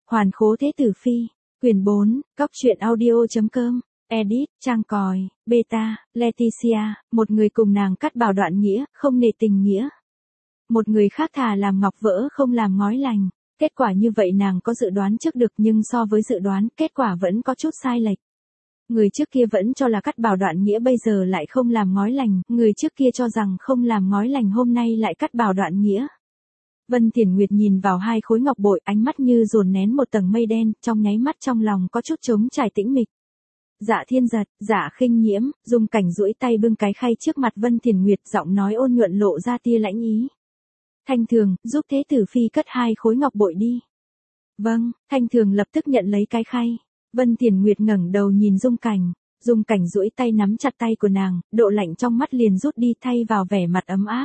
Hoàn khố thế tử phi, quyển 4, Cóc truyện audio.com, edit, trang còi, beta, Leticia, một người cùng nàng cắt bảo đoạn nghĩa, không nể tình nghĩa. Một người khác thà làm ngọc vỡ không làm ngói lành. Kết quả như vậy nàng có dự đoán trước được nhưng so với dự đoán, kết quả vẫn có chút sai lệch. Người trước kia vẫn cho là cắt bảo đoạn nghĩa bây giờ lại không làm ngói lành, người trước kia cho rằng không làm ngói lành hôm nay lại cắt bảo đoạn nghĩa. Vân Thiển Nguyệt nhìn vào hai khối ngọc bội, ánh mắt như dồn nén một tầng mây đen, trong nháy mắt trong lòng có chút trống trải tĩnh mịch. Dạ Thiên Giật, Dạ Khinh Nhiễm, Dung Cảnh duỗi tay bưng cái khay trước mặt Vân Thiển Nguyệt, giọng nói ôn nhuận lộ ra tia lãnh ý. Thanh Thường, giúp thế tử phi cất hai khối ngọc bội đi. Vâng, Thanh Thường lập tức nhận lấy cái khay. Vân Thiển Nguyệt ngẩng đầu nhìn Dung Cảnh duỗi tay nắm chặt tay của nàng, độ lạnh trong mắt liền rút đi thay vào vẻ mặt ấm áp.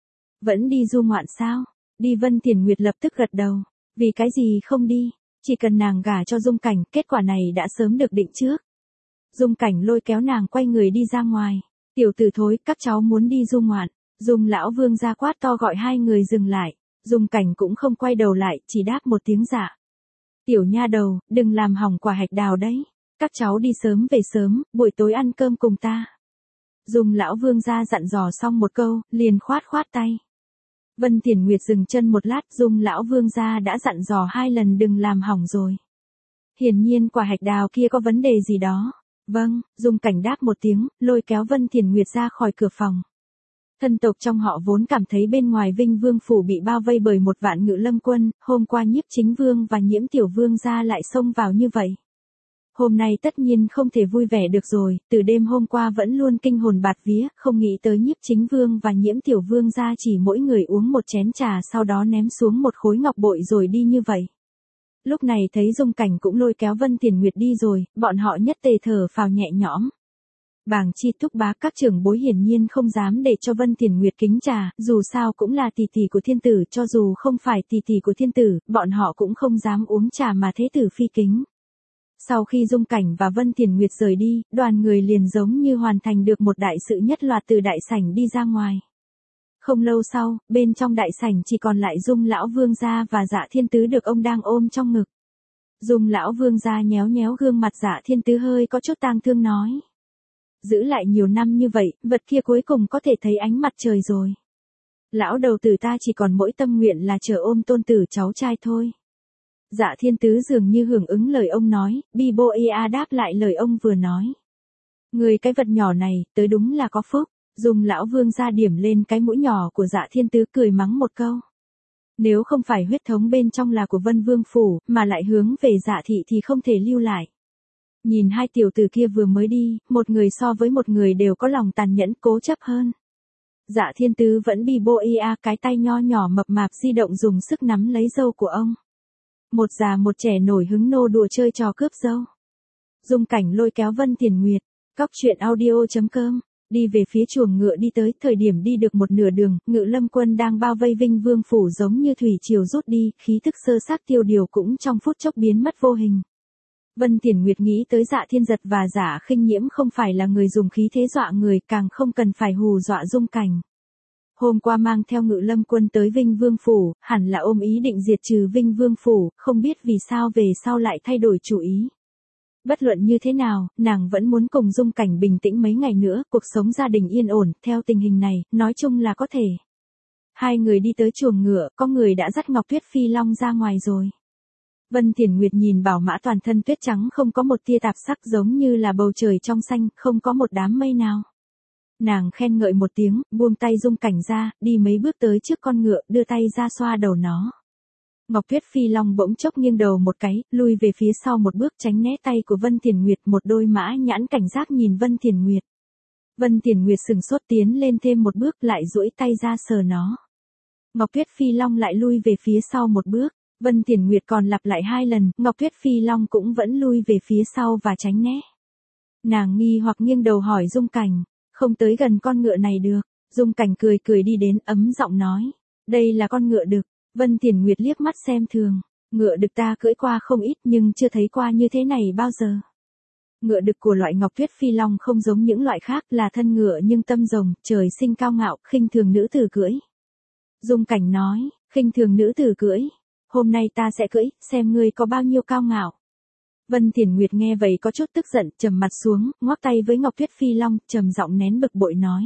Vẫn đi du ngoạn sao? Đi. Vân Thiển Nguyệt lập tức gật đầu. Vì cái gì không đi? Chỉ cần nàng gả cho Dung Cảnh, kết quả này đã sớm được định trước. Dung Cảnh lôi kéo nàng quay người đi ra ngoài. Tiểu tử thối, các cháu muốn đi du ngoạn. Dung lão vương ra quát to gọi hai người dừng lại. Dung Cảnh cũng không quay đầu lại, chỉ đáp một tiếng dạ. Tiểu nha đầu, đừng làm hỏng quả hạch đào đấy. Các cháu đi sớm về sớm, buổi tối ăn cơm cùng ta. Dung lão vương ra dặn dò xong một câu, liền khoát tay. Vân Thiển Nguyệt dừng chân một lát, Dung lão vương gia đã dặn dò 2 lần đừng làm hỏng rồi. Hiển nhiên quả hạch đào kia có vấn đề gì đó. Vâng, Dung Cảnh đáp một tiếng, lôi kéo Vân Thiển Nguyệt ra khỏi cửa phòng. Thân tộc trong họ vốn cảm thấy bên ngoài Vinh Vương phủ bị bao vây bởi một vạn Ngự Lâm quân, hôm qua Nhiếp Chính Vương và Nhiễm Tiểu Vương gia lại xông vào như vậy. Hôm nay tất nhiên không thể vui vẻ được rồi, từ đêm hôm qua vẫn luôn kinh hồn bạt vía, không nghĩ tới Nhiếp Chính Vương và Nhiễm Tiểu Vương gia chỉ mỗi người uống một chén trà sau đó ném xuống một khối ngọc bội rồi đi như vậy. Lúc này thấy Dung Cảnh cũng lôi kéo Vân Thiển Nguyệt đi rồi, bọn họ nhất tề thở phào nhẹ nhõm. Bàng Chi thúc bá các trưởng bối hiển nhiên không dám để cho Vân Thiển Nguyệt kính trà, dù sao cũng là tỷ tỷ của thiên tử, cho dù không phải tỷ tỷ của thiên tử, bọn họ cũng không dám uống trà mà thế tử phi kính. Sau khi Dung Cảnh và Vân Thiển Nguyệt rời đi, đoàn người liền giống như hoàn thành được một đại sự nhất loạt từ đại sảnh đi ra ngoài. Không lâu sau, bên trong đại sảnh chỉ còn lại Dung lão vương gia và Dạ Thiên Tứ được ông đang ôm trong ngực. Dung lão vương gia nhéo nhéo gương mặt Dạ Thiên Tứ hơi có chút tang thương nói. Giữ lại nhiều năm như vậy, vật kia cuối cùng có thể thấy ánh mặt trời rồi. Lão đầu tử ta chỉ còn mỗi tâm nguyện là chờ ôm tôn tử cháu trai thôi. Dạ Thiên Tứ dường như hưởng ứng lời ông nói, Biboia đáp lại lời ông vừa nói. Người cái vật nhỏ này, tới đúng là có phúc. Dung lão vương ra điểm lên cái mũi nhỏ của Dạ Thiên Tứ cười mắng một câu. Nếu không phải huyết thống bên trong là của Vân Vương phủ, mà lại hướng về Dạ thị thì không thể lưu lại. Nhìn hai tiểu tử kia vừa mới đi, một người so với một người đều có lòng tàn nhẫn cố chấp hơn. Dạ Thiên Tứ vẫn Biboia, cái tay nho nhỏ mập mạp di động dùng sức nắm lấy râu của ông. Một già một trẻ nổi hứng nô đùa chơi trò cướp dâu. Dung Cảnh lôi kéo Vân Thiển Nguyệt, Cóc truyện audio.com, đi về phía chuồng ngựa đi tới, thời điểm đi được một nửa đường, Ngự Lâm quân đang bao vây Vinh Vương phủ giống như thủy triều rút đi, khí thức sơ xác tiêu điều cũng trong phút chốc biến mất vô hình. Vân Thiển Nguyệt nghĩ tới Dạ Thiên Giật và Dạ Khinh Nhiễm không phải là người dùng khí thế dọa người, càng không cần phải hù dọa Dung Cảnh. Hôm qua mang theo Ngự Lâm quân tới Vinh Vương phủ, hẳn là ôm ý định diệt trừ Vinh Vương phủ, không biết vì sao về sau lại thay đổi chủ ý. Bất luận như thế nào, nàng vẫn muốn cùng Dung Cảnh bình tĩnh mấy ngày nữa, cuộc sống gia đình yên ổn, theo tình hình này, nói chung là có thể. Hai người đi tới chuồng ngựa, có người đã dắt Ngọc Tuyết Phi Long ra ngoài rồi. Vân Thiển Nguyệt nhìn bảo mã toàn thân tuyết trắng không có một tia tạp sắc giống như là bầu trời trong xanh, không có một đám mây nào. Nàng khen ngợi một tiếng, buông tay Dung Cảnh ra, đi mấy bước tới trước con ngựa, đưa tay ra xoa đầu nó. Ngọc Tuyết Phi Long bỗng chốc nghiêng đầu một cái, lui về phía sau một bước tránh né tay của Vân Thiển Nguyệt, một đôi mã nhãn cảnh giác nhìn Vân Thiển Nguyệt. Vân Thiển Nguyệt sừng sốt tiến lên thêm một bước lại duỗi tay ra sờ nó. Ngọc Tuyết Phi Long lại lui về phía sau một bước. Vân Thiển Nguyệt còn lặp lại 2 lần, Ngọc Tuyết Phi Long cũng vẫn lui về phía sau và tránh né. Nàng nghi hoặc nghiêng đầu hỏi Dung Cảnh, không tới gần con ngựa này được. Dung Cảnh cười đi đến, ấm giọng nói, đây là con ngựa đực. Vân Thiển Nguyệt liếc mắt xem thường, ngựa đực ta cưỡi qua không ít nhưng chưa thấy qua như thế này bao giờ. Ngựa đực của loại Ngọc Tuyết Phi Long không giống những loại khác, là thân ngựa nhưng tâm rồng, trời sinh cao ngạo, khinh thường nữ tử cưỡi. Dung Cảnh nói, khinh thường nữ tử cưỡi. hôm nay ta sẽ cưỡi, xem ngươi có bao nhiêu cao ngạo. Vân Thiền Nguyệt nghe vậy có chút tức giận, trầm mặt xuống, ngoắc tay với Ngọc Tuyết Phi Long, trầm giọng nén bực bội nói.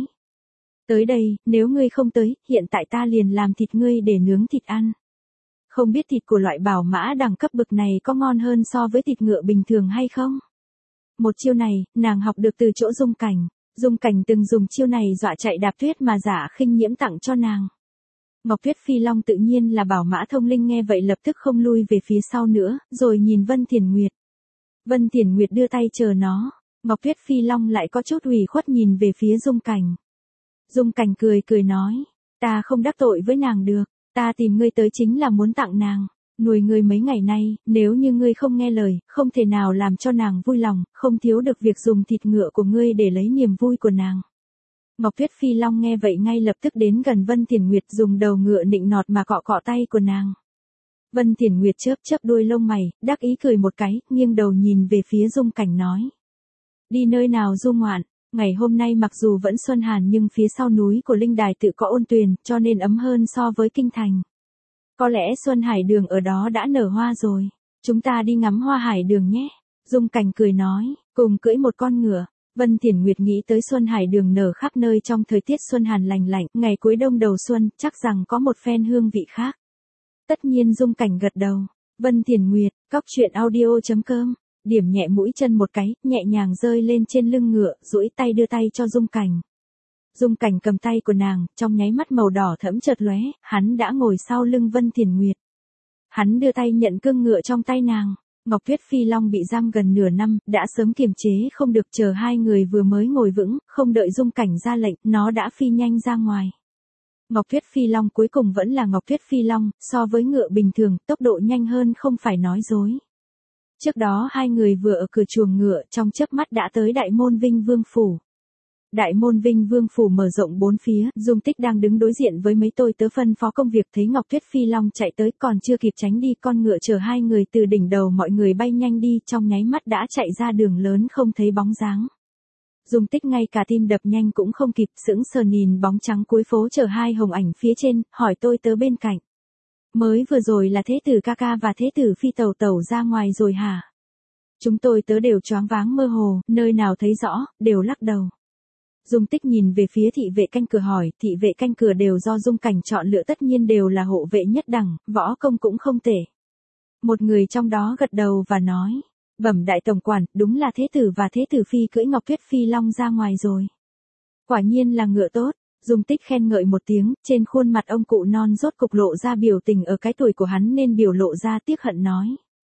Tới đây, nếu ngươi không tới, hiện tại ta liền làm thịt ngươi để nướng thịt ăn. Không biết thịt của loại bảo mã đẳng cấp bực này có ngon hơn so với thịt ngựa bình thường hay không? Một chiêu này, nàng học được từ chỗ Dung Cảnh. Dung Cảnh từng dùng chiêu này dọa chạy Đạp Tuyết mà Giả Khinh Nhiễm tặng cho nàng. Ngọc Tuyết Phi Long tự nhiên là bảo mã thông linh, nghe vậy lập tức không lui về phía sau nữa, rồi nhìn Vân Thiền Nguyệt. Vân Thiền Nguyệt đưa tay chờ nó. Ngọc Tuyết Phi Long lại có chút ủy khuất nhìn về phía Dung Cảnh. Dung Cảnh cười cười nói, ta không đắc tội với nàng được, ta tìm ngươi tới chính là muốn tặng nàng. Nuôi ngươi mấy ngày nay, nếu như ngươi không nghe lời, không thể nào làm cho nàng vui lòng, không thiếu được việc dùng thịt ngựa của ngươi để lấy niềm vui của nàng. Ngọc Tuyết Phi Long nghe vậy ngay lập tức đến gần Vân Thiền Nguyệt, dùng đầu ngựa nịnh nọt mà cọ cọ tay của nàng. Vân Thiền Nguyệt chớp chớp đuôi lông mày, đắc ý cười một cái, nghiêng đầu nhìn về phía Dung Cảnh nói. Đi nơi nào du ngoạn, ngày hôm nay mặc dù vẫn xuân hàn nhưng phía sau núi của Linh Đài tự có ôn tuyền, cho nên ấm hơn so với kinh thành. Có lẽ Xuân Hải Đường ở đó đã nở hoa rồi, chúng ta đi ngắm hoa hải đường nhé. Dung Cảnh cười nói, cùng cưỡi một con ngựa. Vân Thiền Nguyệt nghĩ tới Xuân Hải Đường nở khắp nơi trong thời tiết xuân hàn lành lạnh, ngày cuối đông đầu xuân, chắc rằng có một phen hương vị khác. Tất nhiên Dung Cảnh gật đầu. Vân Thiền Nguyệt, coctruyện.audio.com, điểm nhẹ mũi chân một cái, nhẹ nhàng rơi lên trên lưng ngựa, duỗi tay đưa tay cho Dung Cảnh. Dung Cảnh cầm tay của nàng, trong nháy mắt màu đỏ thẫm chợt lóe, hắn đã ngồi sau lưng Vân Thiền Nguyệt. Hắn đưa tay nhận cương ngựa trong tay nàng. Ngọc Tuyết Phi Long bị giam gần nửa năm, đã sớm kiềm chế không được, chờ hai người vừa mới ngồi vững, không đợi Dung Cảnh ra lệnh, nó đã phi nhanh ra ngoài. Ngọc Tuyết Phi Long cuối cùng vẫn là Ngọc Tuyết Phi Long, so với ngựa bình thường, tốc độ nhanh hơn không phải nói dối. Trước đó hai người vừa ở cửa chuồng ngựa, trong chớp mắt đã tới Đại Môn Vinh Vương Phủ. Đại Môn Vinh Vương Phủ mở rộng bốn phía, Dung Tích đang đứng đối diện với mấy tôi tớ phân phó công việc, thấy Ngọc Tuyết Phi Long chạy tới, còn chưa kịp tránh đi, con ngựa chở hai người từ đỉnh đầu mọi người bay nhanh đi, trong nháy mắt đã chạy ra đường lớn không thấy bóng dáng. Dung Tích ngay cả tim đập nhanh cũng không kịp, sững sờ nhìn bóng trắng cuối phố chở hai hồng ảnh phía trên, hỏi tôi tớ bên cạnh. Mới vừa rồi là Thế tử ca ca và Thế tử Phi tẩu tẩu ra ngoài rồi hả? Chúng tôi tớ đều choáng váng mơ hồ, nơi nào thấy rõ, đều lắc đầu. Dung Tích nhìn về phía thị vệ canh cửa hỏi, thị vệ canh cửa đều do Dung Cảnh chọn lựa, tất nhiên đều là hộ vệ nhất đẳng, võ công cũng không tệ. Một người trong đó gật đầu và nói, bẩm đại tổng quản, đúng là Thế tử và Thế tử Phi cưỡi Ngọc Tuyết Phi Long ra ngoài rồi. Quả nhiên là ngựa tốt. Dung Tích khen ngợi một tiếng, trên khuôn mặt ông cụ non rốt cục lộ ra biểu tình ở cái tuổi của hắn nên biểu lộ ra tiếc hận nói.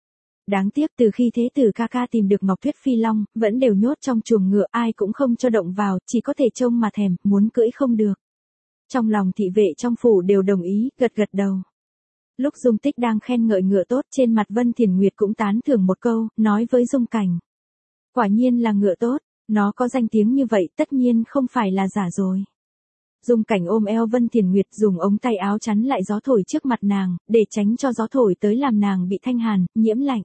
Đáng tiếc từ khi Thế tử ca ca tìm được Ngọc Tuyết Phi Long, vẫn đều nhốt trong chuồng ngựa, ai cũng không cho động vào, chỉ có thể trông mà thèm, muốn cưỡi không được. Trong lòng thị vệ trong phủ đều đồng ý, gật gật đầu. Lúc Dung Tích đang khen ngợi ngựa tốt, trên mặt Vân Thiền Nguyệt cũng tán thưởng một câu, nói với Dung Cảnh. Quả nhiên là ngựa tốt, nó có danh tiếng như vậy tất nhiên không phải là giả rồi. Dung Cảnh ôm eo Vân Thiền Nguyệt, dùng ống tay áo chắn lại gió thổi trước mặt nàng, để tránh cho gió thổi tới làm nàng bị thanh hàn, nhiễm lạnh.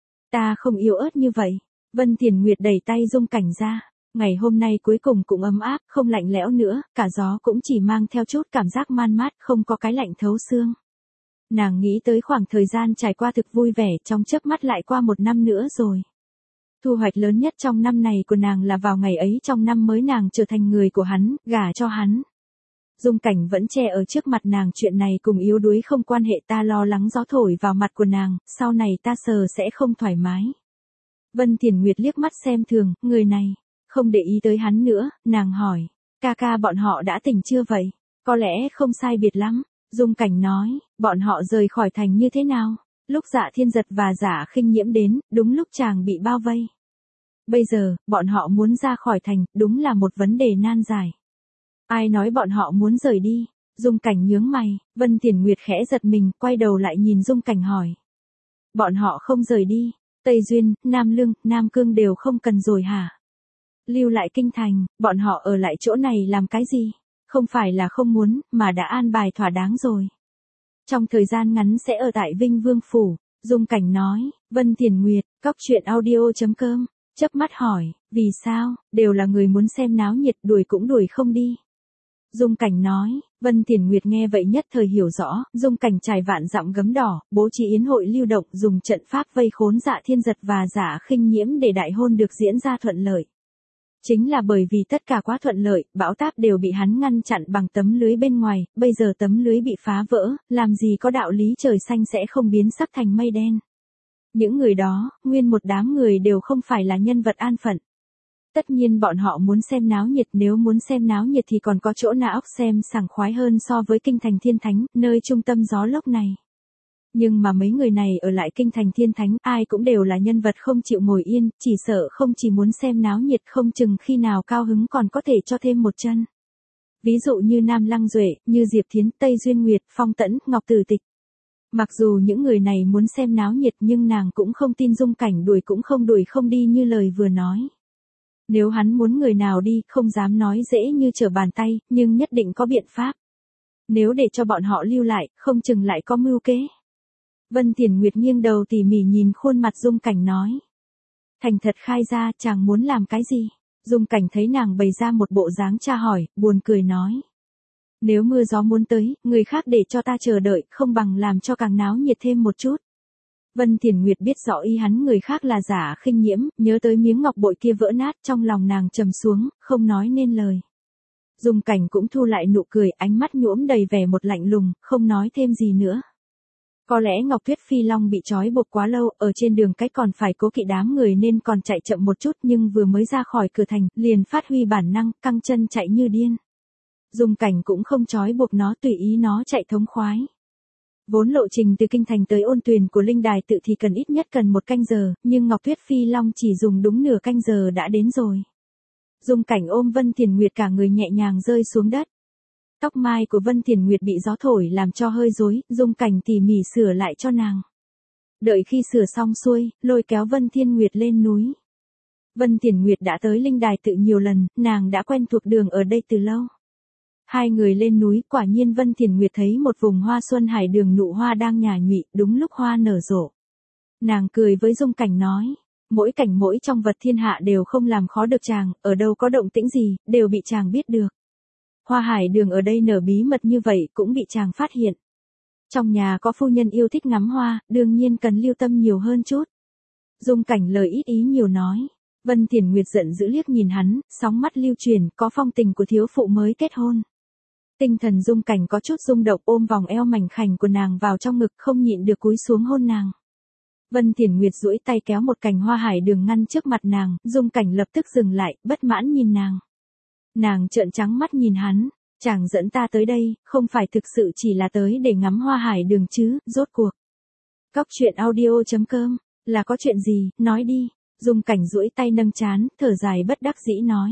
Ta không yếu ớt như vậy. Vân Thiền Nguyệt đẩy tay Dung Cảnh ra. Ngày hôm nay cuối cùng cũng ấm áp, không lạnh lẽo nữa, cả gió cũng chỉ mang theo chút cảm giác man mát, không có cái lạnh thấu xương. Nàng nghĩ tới khoảng thời gian trải qua thực vui vẻ, trong chớp mắt lại qua một năm nữa rồi. Thu hoạch lớn nhất trong năm này của nàng là vào ngày ấy trong năm mới nàng trở thành người của hắn, gả cho hắn. Dung Cảnh vẫn che ở trước mặt nàng, chuyện này cùng yếu đuối không quan hệ, ta lo lắng gió thổi vào mặt của nàng, sau này ta sờ sẽ không thoải mái. Vân Thiền Nguyệt liếc mắt xem thường, người này, không để ý tới hắn nữa, nàng hỏi, ca ca bọn họ đã tỉnh chưa vậy? Có lẽ không sai biệt lắm. Dung Cảnh nói, bọn họ rời khỏi thành như thế nào? Lúc Dạ Thiên Giật và Giả Khinh Nhiễm đến, đúng lúc chàng bị bao vây. Bây giờ, bọn họ muốn ra khỏi thành, đúng là một vấn đề nan giải. Ai nói bọn họ muốn rời đi? Dung Cảnh nhướng mày, Vân Thiền Nguyệt khẽ giật mình, quay đầu lại nhìn Dung Cảnh hỏi. Bọn họ không rời đi, Tây Duyên, Nam Lương, Nam Cương đều không cần rồi hả? Lưu lại kinh thành, bọn họ ở lại chỗ này làm cái gì? Không phải là không muốn, mà đã an bài thỏa đáng rồi. Trong thời gian ngắn sẽ ở tại Vinh Vương Phủ. Dung Cảnh nói, Vân Thiền Nguyệt, coctruyện.audio.com, chớp mắt hỏi, vì sao, đều là người muốn xem náo nhiệt, đuổi cũng đuổi không đi. Dung Cảnh nói. Vân Thiền Nguyệt nghe vậy nhất thời hiểu rõ, Dung Cảnh trải vạn dặm gấm đỏ, bố trí yến hội lưu động, dùng trận pháp vây khốn Dạ Thiên Giật và Dạ Khinh Nhiễm để đại hôn được diễn ra thuận lợi. Chính là bởi vì tất cả quá thuận lợi, bão táp đều bị hắn ngăn chặn bằng tấm lưới bên ngoài, bây giờ tấm lưới bị phá vỡ, làm gì có đạo lý trời xanh sẽ không biến sắc thành mây đen. Những người đó, nguyên một đám người đều không phải là nhân vật an phận. Tất nhiên bọn họ muốn xem náo nhiệt, nếu muốn xem náo nhiệt thì còn có chỗ nào óc xem sảng khoái hơn so với kinh thành Thiên Thánh, nơi trung tâm gió lốc này. Nhưng mà mấy người này ở lại kinh thành Thiên Thánh, ai cũng đều là nhân vật không chịu ngồi yên, chỉ sợ không chỉ muốn xem náo nhiệt, không chừng khi nào cao hứng còn có thể cho thêm một chân. Ví dụ như Nam Lăng Duệ, như Diệp Thiến, Tây Duyên Nguyệt, Phong Tẫn, Ngọc Tử Tịch. Mặc dù những người này muốn xem náo nhiệt nhưng nàng cũng không tin Dung Cảnh đuổi cũng không đuổi không đi như lời vừa nói. Nếu hắn muốn người nào đi, không dám nói dễ như trở bàn tay, nhưng nhất định có biện pháp. Nếu để cho bọn họ lưu lại, không chừng lại có mưu kế. Vân Thiền Nguyệt nghiêng đầu tỉ mỉ nhìn khuôn mặt Dung Cảnh nói. Thành thật khai ra, chàng muốn làm cái gì? Dung Cảnh thấy nàng bày ra một bộ dáng tra hỏi, buồn cười nói. Nếu mưa gió muốn tới, người khác để cho ta chờ đợi, không bằng làm cho càng náo nhiệt thêm một chút. Vân Thiền Nguyệt biết rõ ý hắn người khác là Dạ Khinh Nhiễm, nhớ tới miếng ngọc bội kia vỡ nát, trong lòng nàng trầm xuống, không nói nên lời. Dung Cảnh cũng thu lại nụ cười, ánh mắt nhuốm đầy vẻ một lạnh lùng, không nói thêm gì nữa. Có lẽ Ngọc Tuyết Phi Long bị trói buộc quá lâu, ở trên đường cách còn phải cố kỵ đám người nên còn chạy chậm một chút, nhưng vừa mới ra khỏi cửa thành, liền phát huy bản năng, căng chân chạy như điên. Dung Cảnh cũng không trói buộc nó, tùy ý nó chạy thống khoái. Vốn lộ trình từ kinh thành tới ôn tuyền của linh đài tự thì cần ít nhất cần 1 canh giờ, nhưng Ngọc Tuyết Phi Long chỉ dùng đúng nửa canh giờ đã đến rồi. Dung Cảnh ôm Vân Thiền Nguyệt cả người nhẹ nhàng rơi xuống đất. Tóc mai của Vân Thiền Nguyệt bị gió thổi làm cho hơi rối, Dung Cảnh tỉ mỉ sửa lại cho nàng. Đợi khi sửa xong xuôi, lôi kéo Vân Thiên Nguyệt lên núi. Vân Thiền Nguyệt đã tới linh đài tự nhiều lần, nàng đã quen thuộc đường ở đây từ lâu. Hai người lên núi, quả nhiên Vân Thiền Nguyệt thấy một vùng hoa xuân hải đường nụ hoa đang nhả nhụy, đúng lúc hoa nở rộ. Nàng cười với Dung Cảnh nói, mỗi cảnh mỗi trong vật thiên hạ đều không làm khó được chàng, ở đâu có động tĩnh gì, đều bị chàng biết được. Hoa hải đường ở đây nở bí mật như vậy cũng bị chàng phát hiện. Trong nhà có phu nhân yêu thích ngắm hoa, đương nhiên cần lưu tâm nhiều hơn chút. Dung Cảnh lời ít ý nhiều nói. Vân Thiền Nguyệt giận dữ liếc nhìn hắn, sóng mắt lưu truyền, có phong tình của thiếu phụ mới kết hôn. Tinh thần Dung Cảnh có chút rung động, ôm vòng eo mảnh khảnh của nàng vào trong ngực, không nhịn được cúi xuống hôn nàng. Vân Thiền Nguyệt duỗi tay kéo một cành hoa hải đường ngăn trước mặt nàng, Dung Cảnh lập tức dừng lại, bất mãn nhìn nàng. Nàng trợn trắng mắt nhìn hắn, chàng dẫn ta tới đây, không phải thực sự chỉ là tới để ngắm hoa hải đường chứ, rốt cuộc. Cóc truyện audio.com, là có chuyện gì, nói đi. Dung Cảnh duỗi tay nâng trán, thở dài bất đắc dĩ nói.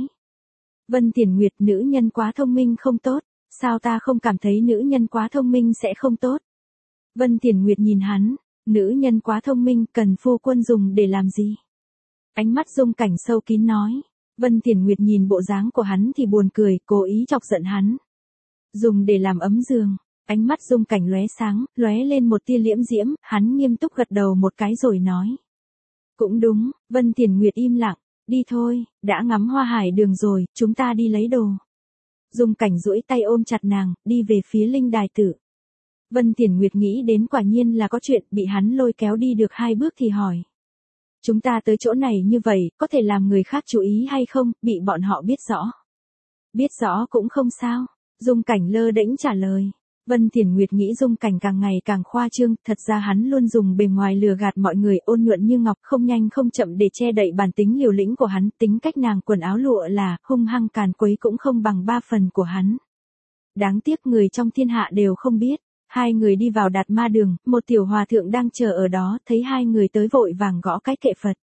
Vân Thiền Nguyệt, nữ nhân quá thông minh không tốt, sao ta không cảm thấy nữ nhân quá thông minh sẽ không tốt. Vân Thiền Nguyệt nhìn hắn, nữ nhân quá thông minh cần phu quân dùng để làm gì? Ánh mắt Dung Cảnh sâu kín nói. Vân Thiền Nguyệt nhìn bộ dáng của hắn thì buồn cười, cố ý chọc giận hắn. Dùng để làm ấm giường. Ánh mắt Dung Cảnh lóe sáng, lóe lên một tia liễm diễm, hắn nghiêm túc gật đầu một cái rồi nói. Cũng đúng, Vân Thiền Nguyệt im lặng, đi thôi, đã ngắm hoa hải đường rồi, chúng ta đi lấy đồ. Dung Cảnh duỗi tay ôm chặt nàng, đi về phía linh đài tử. Vân Thiền Nguyệt nghĩ đến quả nhiên là có chuyện, bị hắn lôi kéo đi được 2 bước thì hỏi. Chúng ta tới chỗ này như vậy, có thể làm người khác chú ý hay không, bị bọn họ biết rõ. Biết rõ cũng không sao, Dung Cảnh lơ đễnh trả lời. Vân Thiền Nguyệt nghĩ Dung Cảnh càng ngày càng khoa trương, thật ra hắn luôn dùng bề ngoài lừa gạt mọi người, ôn nhuận như ngọc, không nhanh không chậm để che đậy bản tính liều lĩnh của hắn, tính cách nàng quần áo lụa là, hung hăng càn quấy cũng không bằng 3 phần của hắn. Đáng tiếc người trong thiên hạ đều không biết. Hai người đi vào Đạt Ma đường, một tiểu hòa thượng đang chờ ở đó, thấy hai người tới vội vàng gõ cái kệ Phật.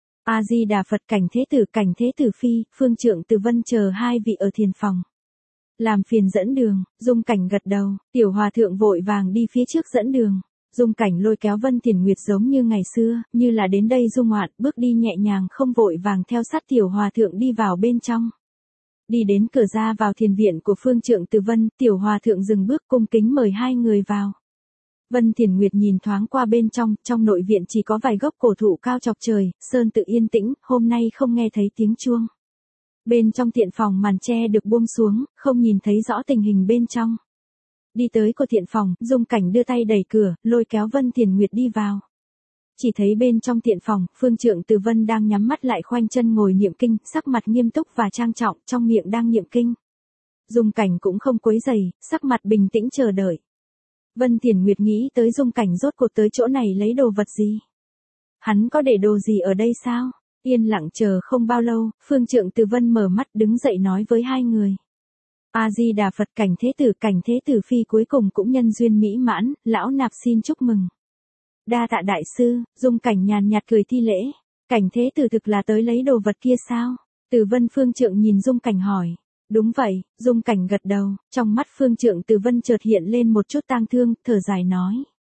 A Di Đà Phật, cảnh thế tử phi, Phương Trượng Từ Vân chờ 2 vị ở thiền phòng. Làm phiền dẫn đường, Dung Cảnh gật đầu, tiểu hòa thượng vội vàng đi phía trước dẫn đường. Dung Cảnh lôi kéo Vân Thiền Nguyệt giống như ngày xưa, như là đến đây du ngoạn, bước đi nhẹ nhàng không vội vàng theo sát tiểu hòa thượng đi vào bên trong. Đi đến cửa ra vào thiền viện của Phương Trượng Từ Vân, tiểu hòa thượng dừng bước cung kính mời 2 người vào. Vân Thiền Nguyệt nhìn thoáng qua bên trong nội viện chỉ có vài gốc cổ thụ cao chọc trời, sơn tự yên tĩnh, hôm nay không nghe thấy tiếng chuông. Bên trong tiện phòng màn che được buông xuống, không nhìn thấy rõ tình hình bên trong. Đi tới của tiện phòng, Dung Cảnh đưa tay đẩy cửa, lôi kéo Vân Thiền Nguyệt đi vào. Chỉ thấy bên trong tiện phòng, Phương Trượng Từ Vân đang nhắm mắt lại khoanh chân ngồi niệm kinh, sắc mặt nghiêm túc và trang trọng, trong miệng đang niệm kinh. Dung Cảnh cũng không quấy rầy, sắc mặt bình tĩnh chờ đợi. Vân Thiền Nguyệt nghĩ tới Dung Cảnh rốt cuộc tới chỗ này lấy đồ vật gì? Hắn có để đồ gì ở đây sao? Yên lặng chờ không bao lâu, Phương Trượng Từ Vân mở mắt đứng dậy nói với hai người. A-di-đà Phật, Cảnh Thế Tử Phi cuối cùng cũng nhân duyên mỹ mãn, lão nạp xin chúc mừng. Đa tạ đại sư. Dung Cảnh nhàn nhạt cười thi lễ. Cảnh Thế Tử thực là tới lấy đồ vật kia sao? Từ Vân Phương Trượng nhìn Dung Cảnh hỏi. Đúng vậy. Dung Cảnh gật đầu, trong mắt Phương Trượng Từ Vân chợt hiện lên một chút tang thương, thở dài nói.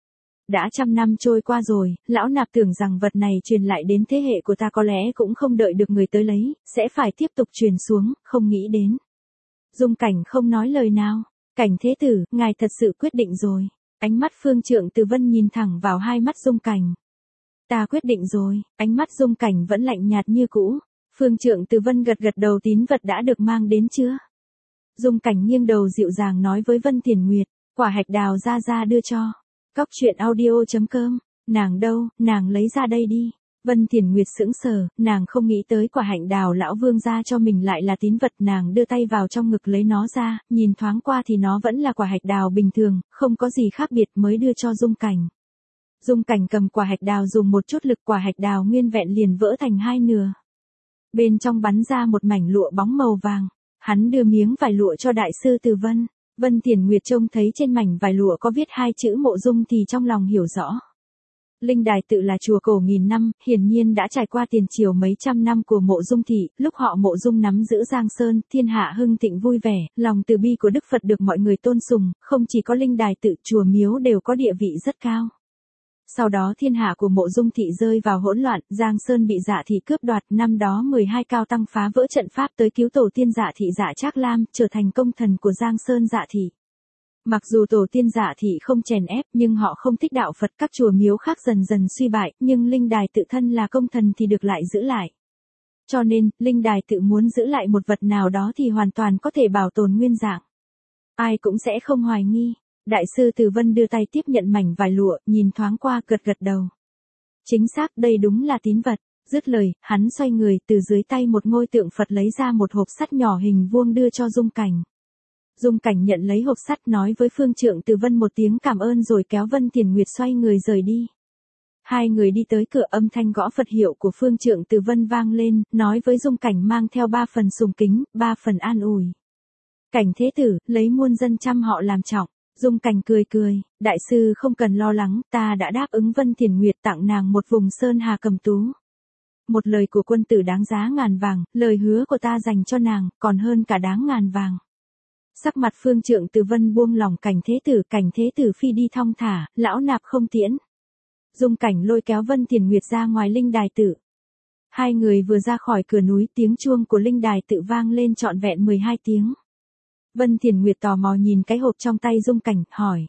Đã 100 năm trôi qua rồi, lão nạp tưởng rằng vật này truyền lại đến thế hệ của ta có lẽ cũng không đợi được người tới lấy, sẽ phải tiếp tục truyền xuống, không nghĩ đến. Dung Cảnh không nói lời nào. Cảnh Thế Tử, ngài thật sự quyết định rồi. Ánh mắt Phương Trượng Từ Vân nhìn thẳng vào hai mắt Dung Cảnh. Ta quyết định rồi. Ánh mắt Dung Cảnh vẫn lạnh nhạt như cũ. Phương Trượng Từ Vân gật gật đầu, tín vật đã được mang đến chưa? Dung Cảnh nghiêng đầu dịu dàng nói với Vân Thiền Nguyệt, quả hạch đào ra đưa cho. Cóc truyện audio.com, nàng đâu, nàng lấy ra đây đi. Vân Thiền Nguyệt sững sờ, nàng không nghĩ tới quả hạnh đào lão vương ra cho mình lại là tín vật, nàng đưa tay vào trong ngực lấy nó ra, nhìn thoáng qua thì nó vẫn là quả hạch đào bình thường, không có gì khác biệt mới đưa cho Dung Cảnh. Dung Cảnh cầm quả hạch đào dùng một chút lực, quả hạch đào nguyên vẹn liền vỡ thành hai nửa. Bên trong bắn ra một mảnh lụa bóng màu vàng, hắn đưa miếng vải lụa cho đại sư Từ Vân. Vân Thiền Nguyệt trông thấy trên mảnh vải lụa có viết hai chữ Mộ Dung thì trong lòng hiểu rõ. Linh Đài Tự là chùa cổ nghìn năm, hiển nhiên đã trải qua tiền triều mấy trăm năm của Mộ Dung thị, lúc họ Mộ Dung nắm giữ Giang Sơn, thiên hạ hưng thịnh vui vẻ, lòng từ bi của Đức Phật được mọi người tôn sùng, không chỉ có Linh Đài Tự, chùa miếu đều có địa vị rất cao. Sau đó thiên hạ của Mộ Dung thị rơi vào hỗn loạn, Giang Sơn bị Dạ thị cướp đoạt, năm đó 12 cao tăng phá vỡ trận pháp tới cứu tổ tiên Dạ thị Dạ Trác Lam, trở thành công thần của Giang Sơn Dạ thị. Mặc dù tổ tiên Dạ thị không chèn ép, nhưng họ không thích đạo Phật, các chùa miếu khác dần dần suy bại, nhưng Linh Đài Tự thân là công thần thì được lại giữ lại. Cho nên, Linh Đài Tự muốn giữ lại một vật nào đó thì hoàn toàn có thể bảo tồn nguyên dạng. Ai cũng sẽ không hoài nghi. Đại sư Từ Vân đưa tay tiếp nhận mảnh vải lụa, nhìn thoáng qua gật gật đầu. Chính xác, đây đúng là tín vật. Dứt lời, hắn xoay người, từ dưới tay một ngôi tượng Phật lấy ra một hộp sắt nhỏ hình vuông đưa cho Dung Cảnh. Dung Cảnh nhận lấy hộp sắt, nói với Phương Trượng Từ Vân một tiếng cảm ơn rồi kéo Vân Thiền Nguyệt xoay người rời đi. Hai người đi tới cửa, âm thanh gõ Phật hiệu của Phương Trượng Từ Vân vang lên, nói với Dung Cảnh mang theo 3 phần sùng kính, 3 phần an ủi. Cảnh Thế Tử, lấy muôn dân trăm họ làm trọng. Dung Cảnh cười, đại sư không cần lo lắng, ta đã đáp ứng Vân Thiền Nguyệt tặng nàng một vùng sơn hà cầm tú. Một lời của quân tử đáng giá ngàn vàng, lời hứa của ta dành cho nàng, còn hơn cả đáng ngàn vàng. Sắc mặt Phương Trượng Từ Vân buông lòng. Cảnh Thế Tử Phi đi thong thả, lão nạp không tiễn. Dung Cảnh lôi kéo Vân Thiền Nguyệt ra ngoài Linh Đài Tự. Hai người vừa ra khỏi cửa núi, tiếng chuông của Linh Đài Tự vang lên trọn vẹn 12 tiếng. Vân Thiền Nguyệt tò mò nhìn cái hộp trong tay Dung Cảnh, hỏi.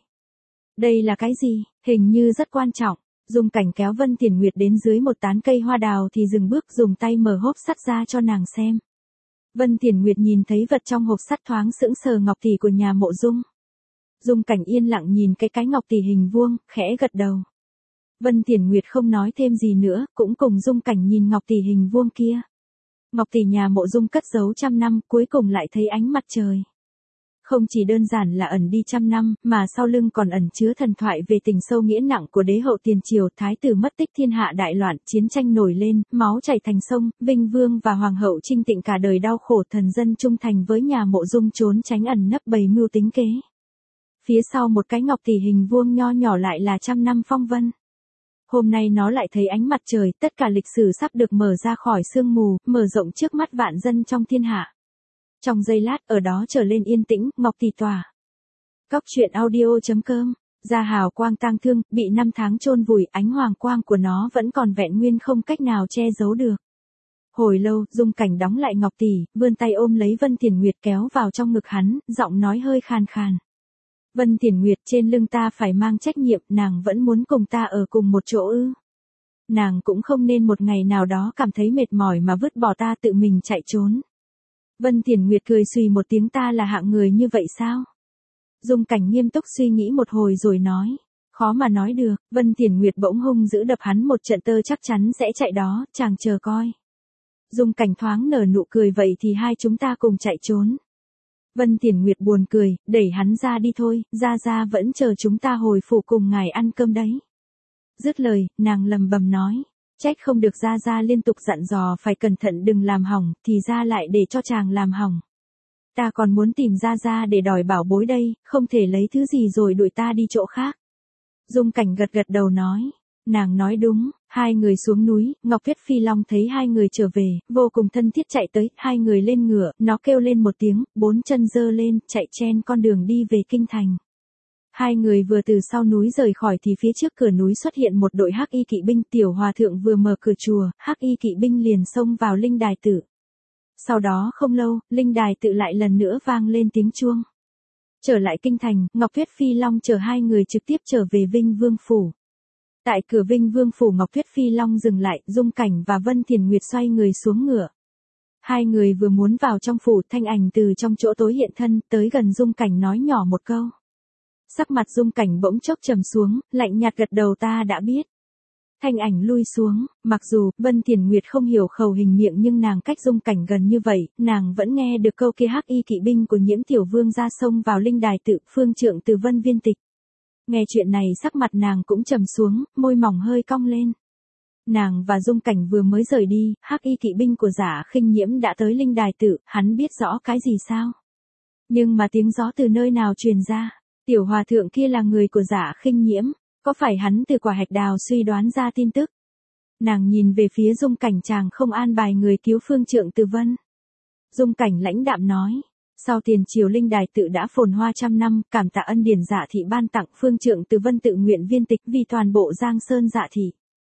Đây là cái gì? Hình như rất quan trọng. Dung Cảnh kéo Vân Thiền Nguyệt đến dưới một tán cây hoa đào thì dừng bước, dùng tay mở hộp sắt ra cho nàng xem. Vân Thiền Nguyệt nhìn thấy vật trong hộp sắt thoáng sững sờ, ngọc tỷ của nhà Mộ Dung. Dung Cảnh yên lặng nhìn cái ngọc tỷ hình vuông, khẽ gật đầu. Vân Thiền Nguyệt không nói thêm gì nữa, cũng cùng Dung Cảnh nhìn ngọc tỷ hình vuông kia. Ngọc tỷ nhà Mộ Dung cất giấu 100 năm, cuối cùng lại thấy ánh mặt trời. Không chỉ đơn giản là ẩn đi 100 năm, mà sau lưng còn ẩn chứa thần thoại về tình sâu nghĩa nặng của đế hậu tiền triều, thái tử mất tích, thiên hạ đại loạn, chiến tranh nổi lên, máu chảy thành sông, Vinh Vương và Hoàng hậu Trinh Tịnh cả đời đau khổ, thần dân trung thành với nhà Mộ Dung trốn tránh ẩn nấp bày mưu tính kế. Phía sau một cái ngọc tỷ hình vuông nho nhỏ lại là 100 năm phong vân. Hôm nay nó lại thấy ánh mặt trời, tất cả lịch sử sắp được mở ra khỏi sương mù, mở rộng trước mắt vạn dân trong thiên hạ. Trong giây lát, ở đó trở lên yên tĩnh, ngọc tỷ tỏa. Cóc truyện audio.com, ra hào quang tang thương, bị 5 tháng chôn vùi, ánh hoàng quang của nó vẫn còn vẹn nguyên, không cách nào che giấu được. Hồi lâu, Dung Cảnh đóng lại ngọc tỷ, vươn tay ôm lấy Vân Thiền Nguyệt kéo vào trong ngực hắn, giọng nói hơi khàn khàn. Vân Thiền Nguyệt, trên lưng ta phải mang trách nhiệm, nàng vẫn muốn cùng ta ở cùng một chỗ ư? Nàng cũng không nên một ngày nào đó cảm thấy mệt mỏi mà vứt bỏ ta tự mình chạy trốn. Vân Thiển Nguyệt cười xùy một tiếng, ta là hạng người như vậy sao? Dung Cảnh nghiêm túc suy nghĩ một hồi rồi nói. Khó mà nói được, Vân Thiển Nguyệt bỗng hung dữ đập hắn một trận, tơ chắc chắn sẽ chạy đó, chàng chờ coi. Dung Cảnh thoáng nở nụ cười, vậy thì hai chúng ta cùng chạy trốn. Vân Thiển Nguyệt buồn cười, đẩy hắn ra đi thôi, Gia vẫn chờ chúng ta hồi phủ cùng ngài ăn cơm đấy. Dứt lời, nàng lầm bầm nói. Trách không được Gia liên tục dặn dò phải cẩn thận đừng làm hỏng, thì ra lại để cho chàng làm hỏng. Ta còn muốn tìm Gia để đòi bảo bối đây, không thể lấy thứ gì rồi đuổi ta đi chỗ khác. Dung Cảnh gật gật đầu nói. Nàng nói đúng, hai người xuống núi, Ngọc Huyết Phi Long thấy hai người trở về, vô cùng thân thiết chạy tới, hai người lên ngựa, nó kêu lên một tiếng, bốn chân giơ lên, chạy chen con đường đi về kinh thành. Hai người vừa từ sau núi rời khỏi thì phía trước cửa núi xuất hiện một đội hắc y kỵ binh, tiểu hòa thượng vừa mở cửa chùa, hắc y kỵ binh liền xông vào linh đài tự. Sau đó không lâu, linh đài tự lại lần nữa vang lên tiếng chuông. Trở lại kinh thành, Ngọc Huyết Phi Long chở hai người trực tiếp trở về Vinh Vương Phủ. Tại cửa Vinh Vương Phủ, Ngọc Huyết Phi Long dừng lại, Dung Cảnh và Vân Thiển Nguyệt xoay người xuống ngựa. Hai người vừa muốn vào trong phủ, Thanh Ảnh từ trong chỗ tối hiện thân, tới gần Dung Cảnh nói nhỏ một câu. Sắc mặt Dung Cảnh bỗng chốc trầm xuống, lạnh nhạt gật đầu, ta đã biết. Thanh Ảnh lui xuống, mặc dù Vân Thiển Nguyệt không hiểu khẩu hình miệng nhưng nàng cách Dung Cảnh gần như vậy, nàng vẫn nghe được câu kia hắc y kỵ binh của Nhiễm Tiểu Vương ra xông vào linh đài tự, phương trượng từ Vân Viên Tịch. Nghe chuyện này sắc mặt nàng cũng trầm xuống, môi mỏng hơi cong lên. Nàng và Dung Cảnh vừa mới rời đi, hắc y kỵ binh của Giả Khinh Nhiễm đã tới linh đài tự, hắn biết rõ cái gì sao? Nhưng mà tiếng gió từ nơi nào truyền ra? Tiểu hòa thượng kia là người của Giả Khinh Nhiễm, có phải hắn từ quả hạch đào suy đoán ra tin tức? Nàng nhìn về phía Dung Cảnh, chàng không an bài người cứu phương trượng từ Vân. Dung Cảnh lãnh đạm nói. Sau tiền triều linh đài tự đã phồn hoa trăm năm, cảm tạ ân điển Dạ thị ban tặng, phương trượng từ Vân tự nguyện viên tịch vì toàn bộ Giang Sơn Dạ thị.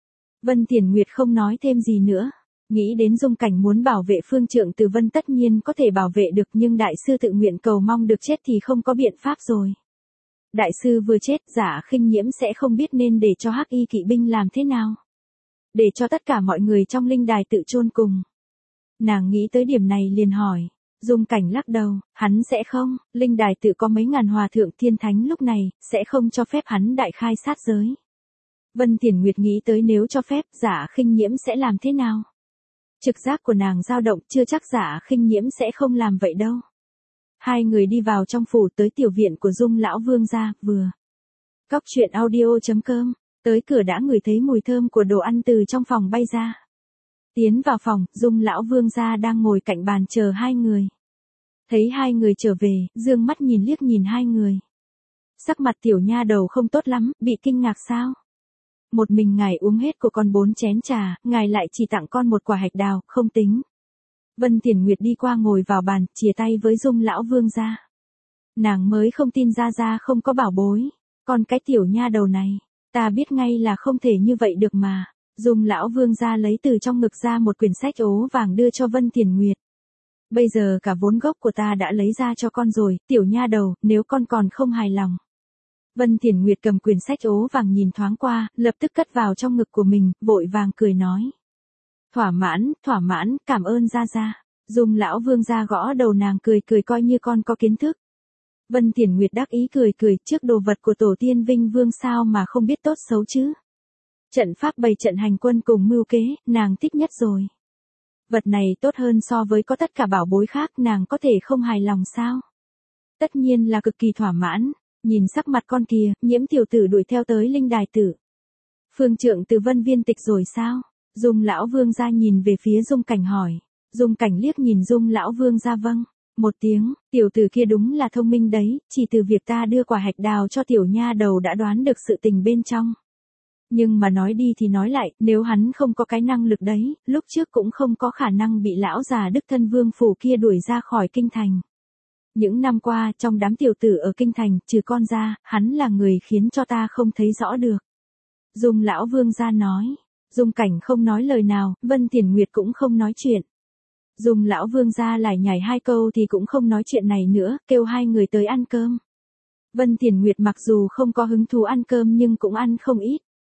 Vân Thiển Nguyệt không nói thêm gì nữa. Nghĩ đến Dung Cảnh muốn bảo vệ phương trượng từ Vân tất nhiên có thể bảo vệ được, nhưng đại sư tự nguyện cầu mong được chết thì không có biện pháp rồi. Đại sư vừa chết, Giả Khinh Nhiễm sẽ không biết nên để cho hắc y kỵ binh làm thế nào. Để cho tất cả mọi người trong linh đài tự chôn cùng. Nàng nghĩ tới điểm này liền hỏi. Dung Cảnh lắc đầu, hắn sẽ không, linh đài tự có mấy ngàn hòa thượng thiên thánh lúc này, sẽ không cho phép hắn đại khai sát giới. Vân Thiển Nguyệt nghĩ tới nếu cho phép, Giả Khinh Nhiễm sẽ làm thế nào? Trực giác của nàng dao động, chưa chắc Giả Khinh Nhiễm sẽ không làm vậy đâu. Hai người đi vào trong phủ, tới tiểu viện của Dung lão vương gia, vừa. Cóc truyện audio.com, tới cửa đã ngửi thấy mùi thơm của đồ ăn từ trong phòng bay ra. Tiến vào phòng, Dung lão vương gia đang ngồi cạnh bàn chờ hai người. Thấy hai người trở về, dương mắt nhìn liếc nhìn hai người. Sắc mặt tiểu nha đầu không tốt lắm, bị kinh ngạc sao? Một mình ngài uống hết của con 4 chén trà, ngài lại chỉ tặng con một quả hạch đào, không tính. Vân Thiển Nguyệt đi qua ngồi vào bàn, chìa tay với Dung lão vương gia. Nàng mới không tin Gia không có bảo bối. Còn cái tiểu nha đầu này, ta biết ngay là không thể như vậy được mà. Dung lão vương gia lấy từ trong ngực ra một quyển sách ố vàng đưa cho Vân Thiển Nguyệt. Bây giờ cả vốn gốc của ta đã lấy ra cho con rồi, tiểu nha đầu, nếu con còn không hài lòng. Vân Thiển Nguyệt cầm quyển sách ố vàng nhìn thoáng qua, lập tức cất vào trong ngực của mình, vội vàng cười nói. Thỏa mãn, cảm ơn Gia. Dung lão vương gia gõ đầu nàng, cười coi như con có kiến thức. Vân Thiển Nguyệt đắc ý cười, trước đồ vật của tổ tiên Vinh Vương sao mà không biết tốt xấu chứ. Trận pháp bày trận hành quân cùng mưu kế, nàng thích nhất rồi. Vật này tốt hơn so với có tất cả bảo bối khác, nàng có thể không hài lòng sao? Tất nhiên là cực kỳ thỏa mãn, nhìn sắc mặt con kìa, Nhiễm tiểu tử đuổi theo tới linh đài tử. Phương trượng từ Vân Viên Tịch rồi sao? Dung lão vương gia nhìn về phía Dung Cảnh hỏi. Dung Cảnh liếc nhìn Dung lão vương gia vâng. Một tiếng, tiểu tử kia đúng là thông minh đấy, chỉ từ việc ta đưa quả hạch đào cho tiểu nha đầu đã đoán được sự tình bên trong. Nhưng mà nói đi thì nói lại, nếu hắn không có cái năng lực đấy, lúc trước cũng không có khả năng bị lão già Đức Thân Vương phủ kia đuổi ra khỏi kinh thành. Những năm qua, trong đám tiểu tử ở kinh thành, trừ con ra, hắn là người khiến cho ta không thấy rõ được. Dung lão vương gia nói. Dung Cảnh không nói lời nào, Vân Thiển Nguyệt cũng không nói chuyện. Dung lão vương gia lải nhải hai câu thì cũng không nói chuyện này nữa, kêu hai người tới ăn cơm. Vân Thiển Nguyệt mặc dù không có hứng thú ăn cơm nhưng cũng ăn không ít.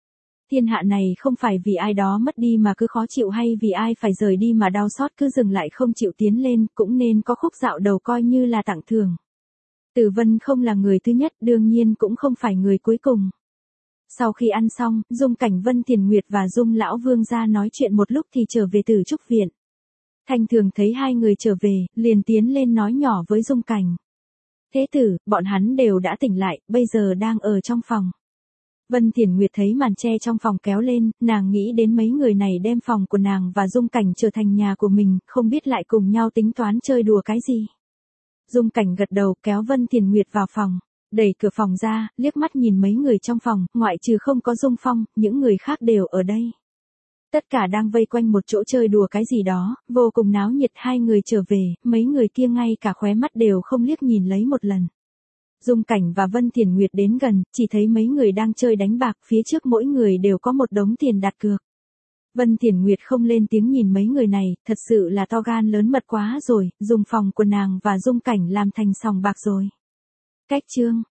Thiên hạ này không phải vì ai đó mất đi mà cứ khó chịu hay vì ai phải rời đi mà đau xót cứ dừng lại không chịu tiến lên, cũng nên có khúc dạo đầu coi như là tặng thưởng. Tử Vân không là người thứ nhất, đương nhiên cũng không phải người cuối cùng. Sau khi ăn xong, Dung Cảnh, Vân Thiền Nguyệt và Dung Lão Vương ra nói chuyện một lúc thì trở về Tử Trúc Viện. Thanh Thường thấy hai người trở về, liền tiến lên nói nhỏ với Dung Cảnh. Thế tử, bọn hắn đều đã tỉnh lại, bây giờ đang ở trong phòng. Vân Thiền Nguyệt thấy màn che trong phòng kéo lên, nàng nghĩ đến mấy người này đem phòng của nàng và Dung Cảnh trở thành nhà của mình, không biết lại cùng nhau tính toán chơi đùa cái gì. Dung Cảnh gật đầu kéo Vân Thiền Nguyệt vào phòng, đẩy cửa phòng ra, liếc mắt nhìn mấy người trong phòng, ngoại trừ không có Dung Phong, những người khác đều ở đây. Tất cả đang vây quanh một chỗ chơi đùa cái gì đó, vô cùng náo nhiệt. Hai người trở về, mấy người kia ngay cả khóe mắt đều không liếc nhìn lấy một lần. Dung Cảnh và Vân Thiền Nguyệt đến gần, chỉ thấy mấy người đang chơi đánh bạc, phía trước mỗi người đều có một đống tiền đặt cược. Vân Thiền Nguyệt không lên tiếng nhìn mấy người này, thật sự là to gan lớn mật quá rồi, dùng phòng của nàng và Dung Cảnh làm thành sòng bạc rồi. Cách chương